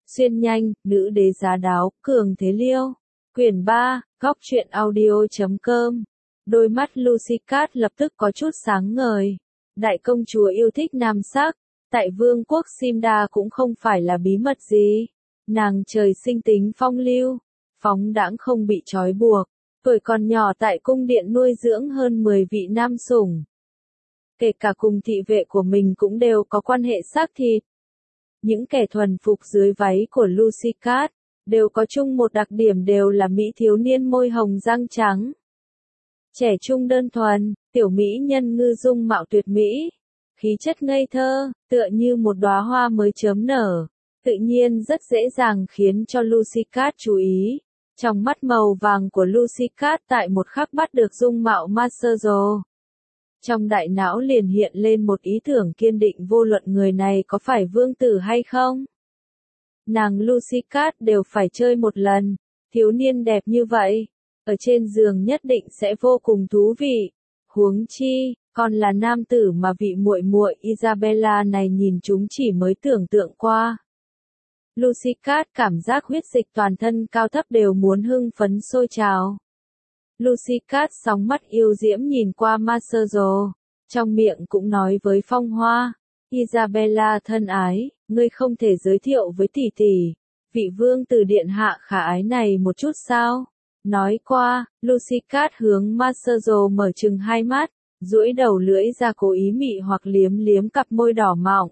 Xuyên nhanh, nữ đế giá đáo, cường thế liêu. Quyển 3, góc truyện audio.com. Đôi mắt Lucy Cat lập tức có chút sáng ngời. Đại công chúa yêu thích nam sắc, tại vương quốc Simda cũng không phải là bí mật gì. Nàng trời sinh tính phong lưu, phóng đãng không bị trói buộc. Tuổi còn nhỏ tại cung điện nuôi dưỡng hơn 10 vị nam sủng. Kể cả cùng thị vệ của mình cũng đều có quan hệ xác thịt. Những kẻ thuần phục dưới váy của Lucy Cat đều có chung một đặc điểm, đều là mỹ thiếu niên môi hồng răng trắng. Trẻ trung đơn thuần, tiểu mỹ nhân ngư dung mạo tuyệt mỹ, khí chất ngây thơ, tựa như một đóa hoa mới chớm nở, tự nhiên rất dễ dàng khiến cho Lucy Cat chú ý. Trong mắt màu vàng của Lucy Cat tại một khắc bắt được dung mạo Marcelo. Trong đại não liền hiện lên một ý tưởng kiên định, vô luận người này có phải vương tử hay không. Nàng Lucy Cat đều phải chơi một lần, thiếu niên đẹp như vậy, ở trên giường nhất định sẽ vô cùng thú vị. Huống chi, còn là nam tử mà vị muội muội Isabella này nhìn chúng chỉ mới tưởng tượng qua. Lucy Cat cảm giác huyết dịch toàn thân cao thấp đều muốn hưng phấn sôi trào. Lucy Cat sóng mắt yêu diễm nhìn qua Marcelo, trong miệng cũng nói với Phong Hoa, Isabella thân ái, ngươi không thể giới thiệu với tỷ tỷ, vị vương tử điện hạ khả ái này một chút sao? Nói qua, Lucy Cat hướng Marcelo mở trừng hai mắt, duỗi đầu lưỡi ra cố ý mị hoặc liếm liếm cặp môi đỏ mọng.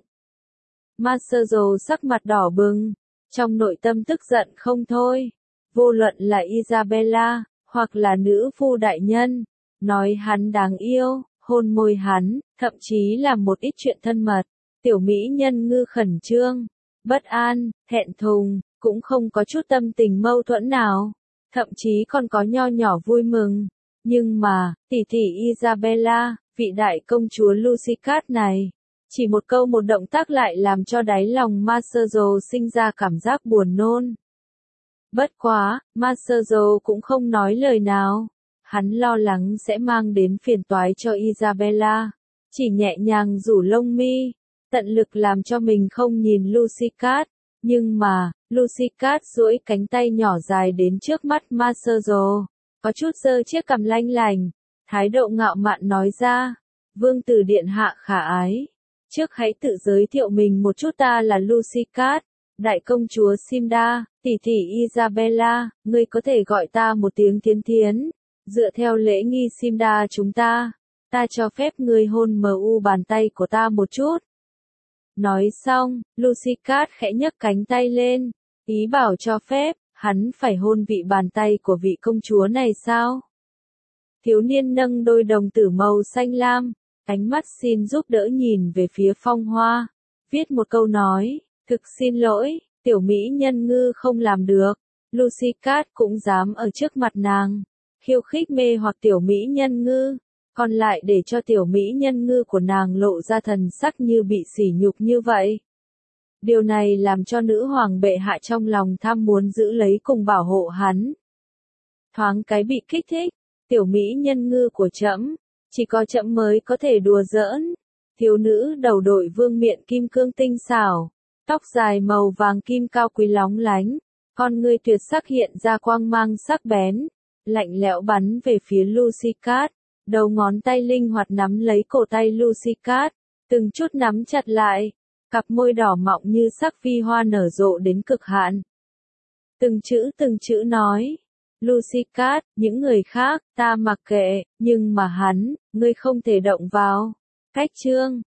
Marcelo sắc mặt đỏ bừng, trong nội tâm tức giận không thôi. Vô luận là Isabella, hoặc là nữ phu đại nhân, nói hắn đáng yêu, hôn môi hắn, thậm chí là một ít chuyện thân mật, tiểu mỹ nhân ngư khẩn trương, bất an, thẹn thùng, cũng không có chút tâm tình mâu thuẫn nào, thậm chí còn có nho nhỏ vui mừng. Nhưng mà, tỷ tỷ Isabella, vị đại công chúa Lucy Cat này, chỉ một câu một động tác lại làm cho đáy lòng Marcelo sinh ra cảm giác buồn nôn. Bất quá, Marcelo cũng không nói lời nào. Hắn lo lắng sẽ mang đến phiền toái cho Isabella. Chỉ nhẹ nhàng rủ lông mi, tận lực làm cho mình không nhìn Lucy Cat. Nhưng mà, Lucy Cat duỗi cánh tay nhỏ dài đến trước mắt Marcelo, có chút giơ chiếc cằm lanh lành, thái độ ngạo mạn nói ra, vương tử điện hạ khả ái. Trước hãy tự giới thiệu mình một chút, ta là Lucy Cat, đại công chúa Simda, tỷ tỷ Isabella, ngươi có thể gọi ta một tiếng Thiến Thiến. Dựa theo lễ nghi Simda chúng ta cho phép ngươi hôn bàn tay của ta một chút. Nói xong, Lucy Cat khẽ nhấc cánh tay lên, ý bảo cho phép, hắn phải hôn vị bàn tay của vị công chúa này sao? Thiếu niên nâng đôi đồng tử màu xanh lam, ánh mắt xin giúp đỡ nhìn về phía Phong Hoa, viết một câu nói, thực xin lỗi, tiểu mỹ nhân ngư không làm được. Lucy Cat cũng dám ở trước mặt nàng khiêu khích mê hoặc tiểu mỹ nhân ngư, còn lại để cho tiểu mỹ nhân ngư của nàng lộ ra thần sắc như bị sỉ nhục như vậy. Điều này làm cho nữ hoàng bệ hạ trong lòng tham muốn giữ lấy cùng bảo hộ hắn. Thoáng cái bị kích thích, tiểu mỹ nhân ngư của trẫm, chỉ có trẫm mới có thể đùa giỡn. Thiếu nữ đầu đội vương miện kim cương tinh xảo, tóc dài màu vàng kim cao quý lóng lánh, con ngươi tuyệt sắc hiện ra quang mang sắc bén, lạnh lẽo bắn về phía Lucy Cat, đầu ngón tay linh hoạt nắm lấy cổ tay Lucy Cat, từng chút nắm chặt lại, cặp môi đỏ mọng như sắc vi hoa nở rộ đến cực hạn. Từng chữ nói, Lucy Cat, những người khác, ta mặc kệ, nhưng mà hắn, ngươi không thể động vào. Cách chương